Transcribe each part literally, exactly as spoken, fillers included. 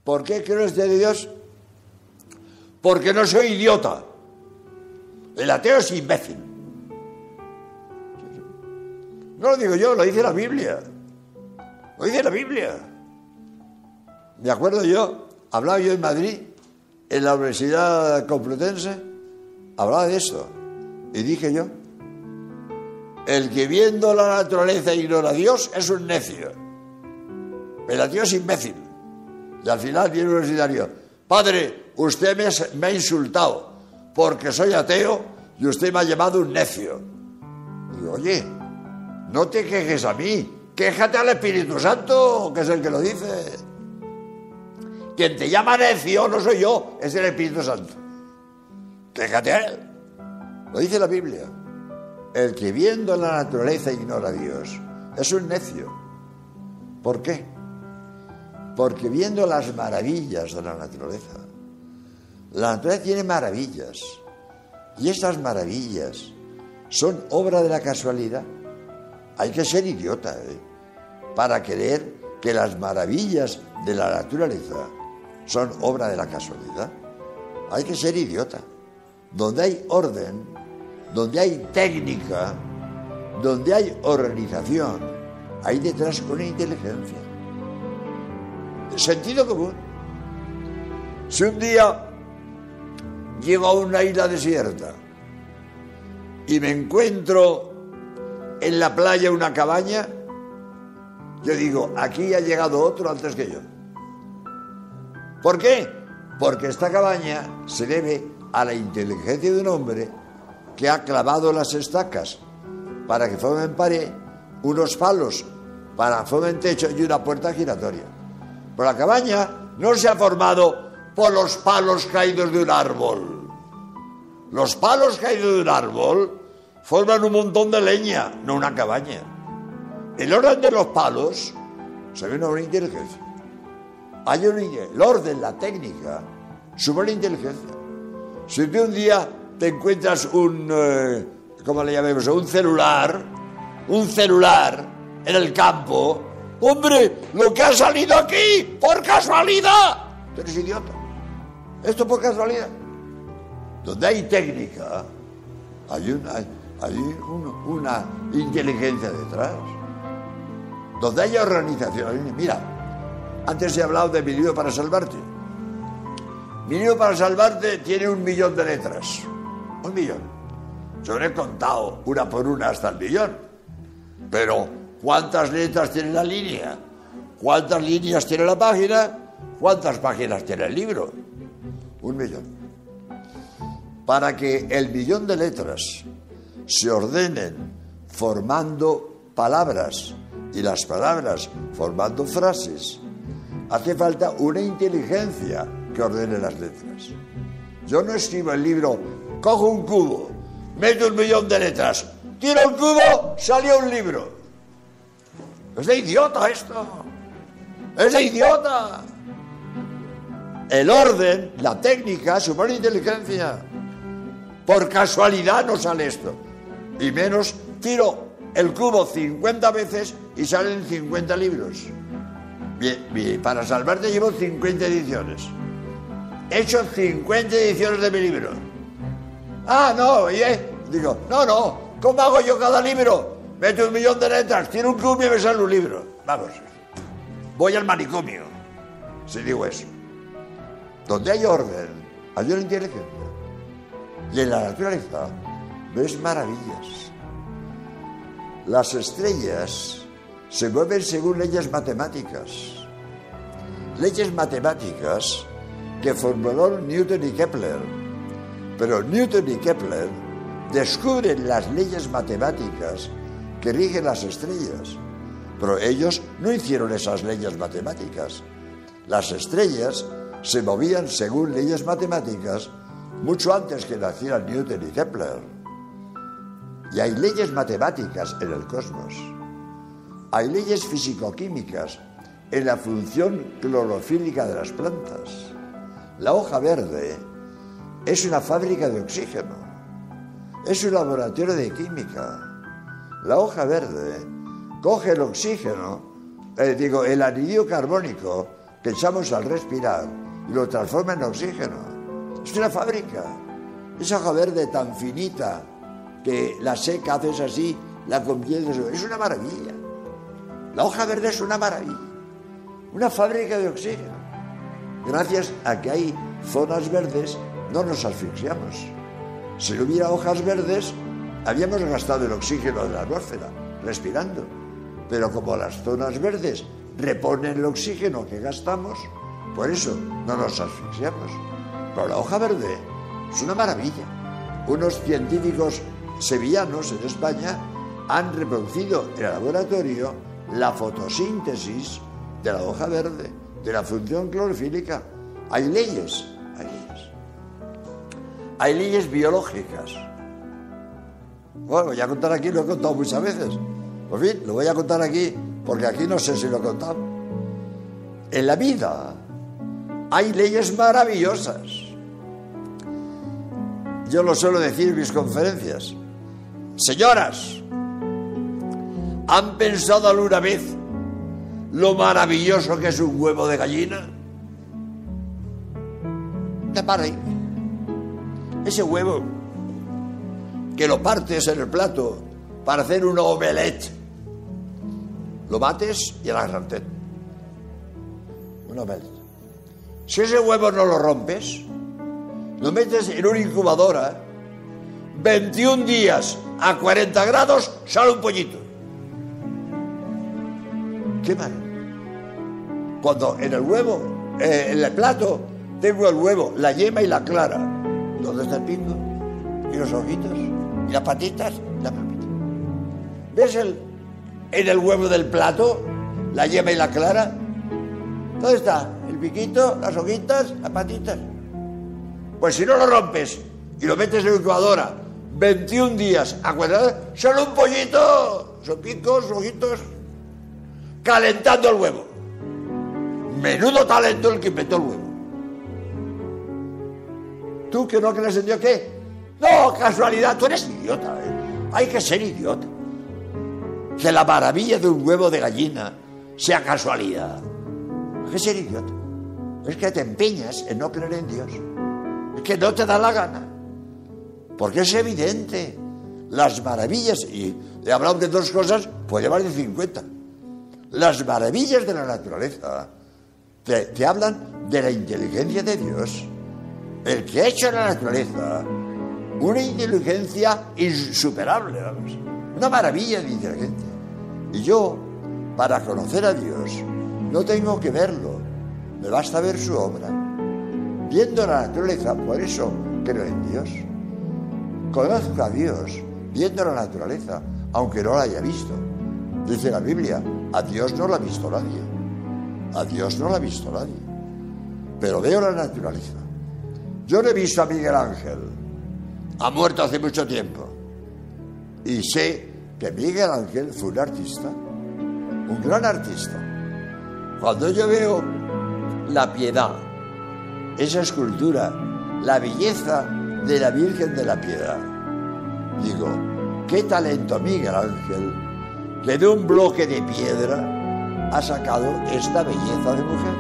¿Por qué creo en este Dios? Porque no soy idiota. El ateo es imbécil. No lo digo yo, lo dice la Biblia. Lo dice la Biblia. Me acuerdo yo, hablaba yo en Madrid, en la Universidad Complutense, hablaba de esto. Y dije yo, el que viendo la naturaleza ignora a Dios es un necio. El ateo es imbécil. Y al final viene un universitario, padre, usted me, me ha insultado porque soy ateo y usted me ha llamado un necio. Y digo, oye, no te quejes a mí, quéjate al Espíritu Santo, que es el que lo dice. Quien te llama necio no soy yo, es el Espíritu Santo. Quéjate a él. Lo dice la Biblia. El que viendo la naturaleza ignora a Dios es un necio. ¿Por qué? Porque viendo las maravillas de la naturaleza, la naturaleza tiene maravillas, y estas maravillas son obra de la casualidad. Hay que ser idiota, ¿eh?, para creer que las maravillas de la naturaleza son obra de la casualidad. Hay que ser idiota. Donde hay orden, donde hay técnica, donde hay organización, hay detrás una inteligencia. Sentido común. Si un día llego a una isla desierta y me encuentro en la playa una cabaña, yo digo, aquí ha llegado otro antes que yo. ¿Por qué? Porque esta cabaña se debe a la inteligencia de un hombre que ha clavado las estacas para que formen pared, unos palos para que formen techo y una puerta giratoria. Pero la cabaña no se ha formado por los palos caídos de un árbol. Los palos caídos de un árbol forman un montón de leña, no una cabaña. El orden de los palos se ve una inteligencia. Hay un, el orden, la técnica, supone inteligencia. Si tú un día te encuentras un, eh, ¿cómo le llamamos? Un celular, un celular en el campo, ¡hombre, lo que ha salido aquí, por casualidad! Tú eres idiota. Esto por casualidad. Donde hay técnica, hay una, hay un, una inteligencia detrás. Donde hay organización. Mira, antes he hablado de Mi libro para salvarte. Mi libro para salvarte tiene un millón de letras. Un millón. Yo lo he contado una por una hasta el millón. Pero, ¿cuántas letras tiene la línea? ¿Cuántas líneas tiene la página? ¿Cuántas páginas tiene el libro? Un millón. Para que el millón de letras se ordenen formando palabras y las palabras formando frases, hace falta una inteligencia que ordene las letras. Yo no escribo el libro, cojo un cubo, meto un millón de letras, tiro un cubo, salió un libro. Es de idiota esto. Es de idiota. El orden, la técnica, supone inteligencia. Por casualidad no sale esto. Y menos, tiro el cubo cincuenta veces y salen cincuenta libros. Bien, bien, para salvarte llevo cincuenta ediciones. He hecho cincuenta ediciones de mi libro. Ah, no, y eh, digo, no, no, ¿cómo hago yo cada libro? Meto un millón de letras, tiro un cubo y me sale un libro. Vamos, voy al manicomio, si digo eso. Donde hay orden, hay una inteligencia. Y en la naturaleza ves maravillas. Las estrellas se mueven según leyes matemáticas. Leyes matemáticas que formularon Newton y Kepler. Pero Newton y Kepler descubren las leyes matemáticas que rigen las estrellas. Pero ellos no hicieron esas leyes matemáticas. Las estrellas se movían según leyes matemáticas mucho antes que nacieran Newton y Kepler. Y hay leyes matemáticas en el cosmos. Hay leyes físico-químicas en la función clorofílica de las plantas. La hoja verde es una fábrica de oxígeno. Es un laboratorio de química. La hoja verde coge el oxígeno, eh, digo, el anhídrido carbónico que echamos al respirar y lo transforma en oxígeno. Es una fábrica. Esa hoja verde tan finita que la seca, haces así, la conviertes. Es una maravilla. La hoja verde es una maravilla. Una fábrica de oxígeno. Gracias a que hay zonas verdes, no nos asfixiamos. Si no hubiera hojas verdes, habíamos gastado el oxígeno de la atmósfera, respirando. Pero como las zonas verdes reponen el oxígeno que gastamos, por eso no nos asfixiamos. Pero la hoja verde es una maravilla. Unos científicos sevillanos en España han reproducido en el laboratorio la fotosíntesis de la hoja verde, de la función clorofílica. Hay leyes, hay leyes. Hay leyes biológicas. Bueno, voy a contar aquí, lo he contado muchas veces. En fin, lo voy a contar aquí porque aquí no sé si lo he contado. En la vida hay leyes maravillosas. Yo lo suelo decir en mis conferencias. Señoras, ¿han pensado alguna vez lo maravilloso que es un huevo de gallina? Una maravilla. Ese huevo que lo partes en el plato para hacer una omelette, lo bates y a la sartén. Una omelette. Si ese huevo no lo rompes, lo metes en una incubadora, veintiún días a cuarenta grados, sale un pollito. ¿Qué mal? Cuando en el huevo, eh, en el plato, tengo el huevo, la yema y la clara. ¿Dónde está el pingo? Y los ojitos, y las patitas, y la papita. ¿Ves el, en el huevo del plato, la yema y la clara? ¿Dónde está? El piquito, las hojitas, las patitas. Pues si no lo rompes y lo metes en la incubadora veintiún días a cuadrado, solo un pollito, son picos, ojitos, calentando el huevo. Menudo talento el que inventó el huevo. ¿Tú que no crees en Dios qué? No, casualidad, tú eres idiota. ¿eh? Hay que ser idiota. Que la maravilla de un huevo de gallina sea casualidad. Hay que ser idiota. Es que te empeñas en no creer en Dios. Es que no te da la gana. Porque es evidente. Las maravillas, y he hablado de dos cosas, pues llevar de cincuenta. Las maravillas de la naturaleza te, te hablan de la inteligencia de Dios. El que ha hecho la naturaleza, una inteligencia insuperable, vamos. Una maravilla de inteligencia. Y yo, para conocer a Dios, no tengo que verlo. Me basta ver su obra. Viendo la naturaleza, por eso creo en Dios. Conozco a Dios viendo la naturaleza, aunque no la haya visto. Dice la Biblia, a Dios no la ha visto nadie. A Dios no la ha visto nadie. Pero veo la naturaleza. Yo no he visto a Miguel Ángel. Ha muerto hace mucho tiempo. Y sé que Miguel Ángel fue un artista, un gran artista. Cuando yo veo la piedad, esa escultura, la belleza de la Virgen de la Piedad, digo, qué talento Miguel Ángel, que de un bloque de piedra ha sacado esta belleza de mujer.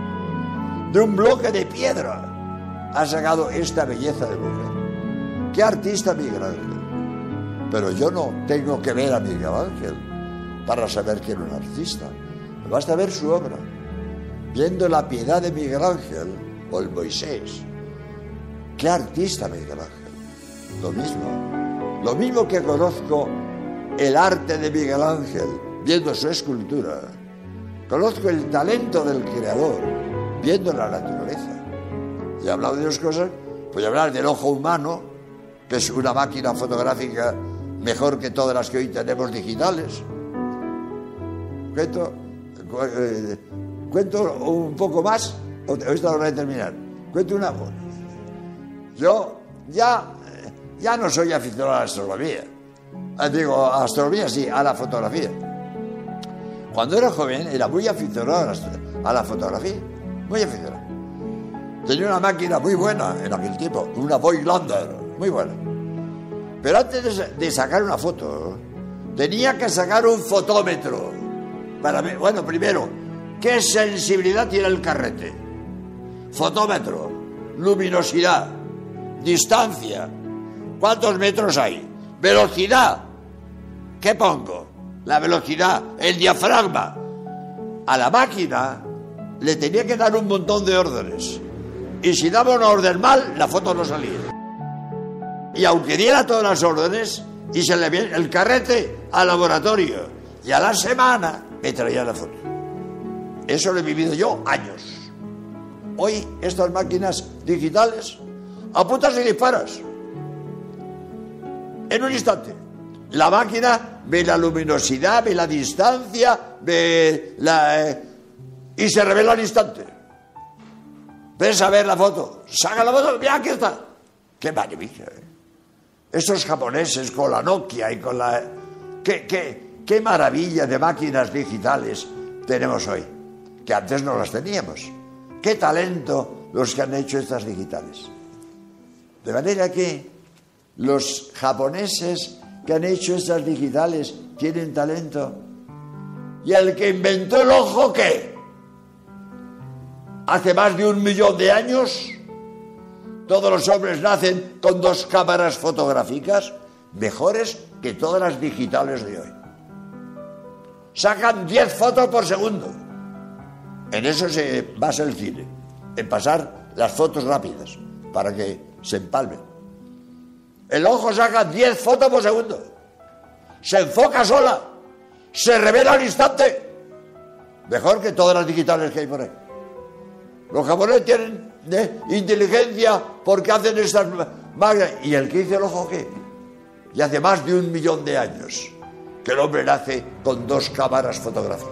De un bloque de piedra ha sacado esta belleza de mujer. ¡Qué artista Miguel Ángel! Pero yo no tengo que ver a Miguel Ángel para saber que era un artista. Me basta ver su obra. Viendo la piedad de Miguel Ángel o el Moisés. ¡Qué artista Miguel Ángel! Lo mismo. Lo mismo que conozco el arte de Miguel Ángel viendo su escultura. Conozco el talento del creador viendo la naturaleza. Y he hablado de dos cosas, voy a hablar del ojo humano, que es una máquina fotográfica mejor que todas las que hoy tenemos digitales. Cuento, eh, cuento un poco más, o hoy está la hora de terminar. Cuento una cosa. Yo ya, ya no soy aficionado a la astronomía. Digo, a la astronomía sí, a la fotografía. Cuando era joven era muy aficionado a la fotografía, muy aficionado. Tenía una máquina muy buena en aquel tiempo, una Voigtlander, muy buena. Pero antes de, de sacar una foto, tenía que sacar un fotómetro. Para, bueno, primero, ¿Qué sensibilidad tiene el carrete? Fotómetro, luminosidad, distancia, ¿cuántos metros hay? Velocidad, ¿qué pongo? La velocidad, el diafragma. A la máquina le tenía que dar un montón de órdenes. Y si daba una orden mal, la foto no salía. Y aunque diera todas las órdenes, y se le viene el carrete al laboratorio, y a la semana me traía la foto. Eso lo he vivido yo años. Hoy estas máquinas digitales apuntas y disparas en un instante. La máquina ve la luminosidad, ve la distancia, ve la eh, y se revela al instante. Ves a ver la foto, saca la foto, mira, aquí está. Qué maravilla, ¿eh? Estos japoneses con la Nokia y con la... Qué, qué, qué maravilla de máquinas digitales tenemos hoy, que antes no las teníamos. Qué talento los que han hecho estas digitales. De manera que los japoneses que han hecho estas digitales tienen talento. ¿Y el que inventó el ojo qué? Hace más de un millón de años, todos los hombres nacen con dos cámaras fotográficas mejores que todas las digitales de hoy. Sacan diez fotos por segundo. En eso se basa el cine, en pasar las fotos rápidas para que se empalmen. El ojo saca diez fotos por segundo. Se enfoca sola. Se revela al instante. Mejor que todas las digitales que hay por ahí. Los japoneses tienen ¿eh? inteligencia porque hacen estas máquinas. ¿Y el que hizo el ojo qué? Y hace más de un millón de años que el hombre nace con dos cámaras fotográficas.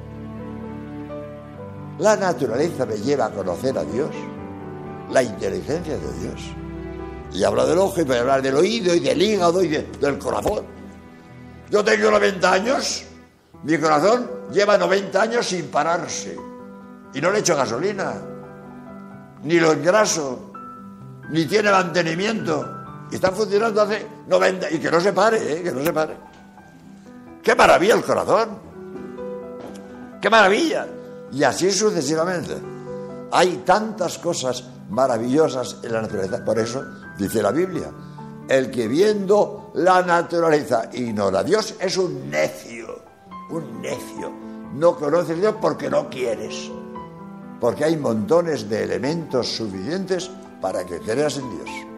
La naturaleza me lleva a conocer a Dios, la inteligencia de Dios. Y hablo del ojo y voy a hablar del oído y del hígado y de, del corazón. Yo tengo noventa años, mi corazón lleva noventa años sin pararse. Y no le echo gasolina, ni lo engraso, ni tiene mantenimiento. Y está funcionando hace noventa, y que no se pare, ¿eh? que no se pare. ¡Qué maravilla el corazón! ¡Qué maravilla! Y así sucesivamente. Hay tantas cosas maravillosas en la naturaleza. Por eso dice la Biblia, el que viendo la naturaleza ignora a Dios es un necio, un necio. No conoces a Dios porque no quieres. Porque hay montones de elementos suficientes para que creas en Dios.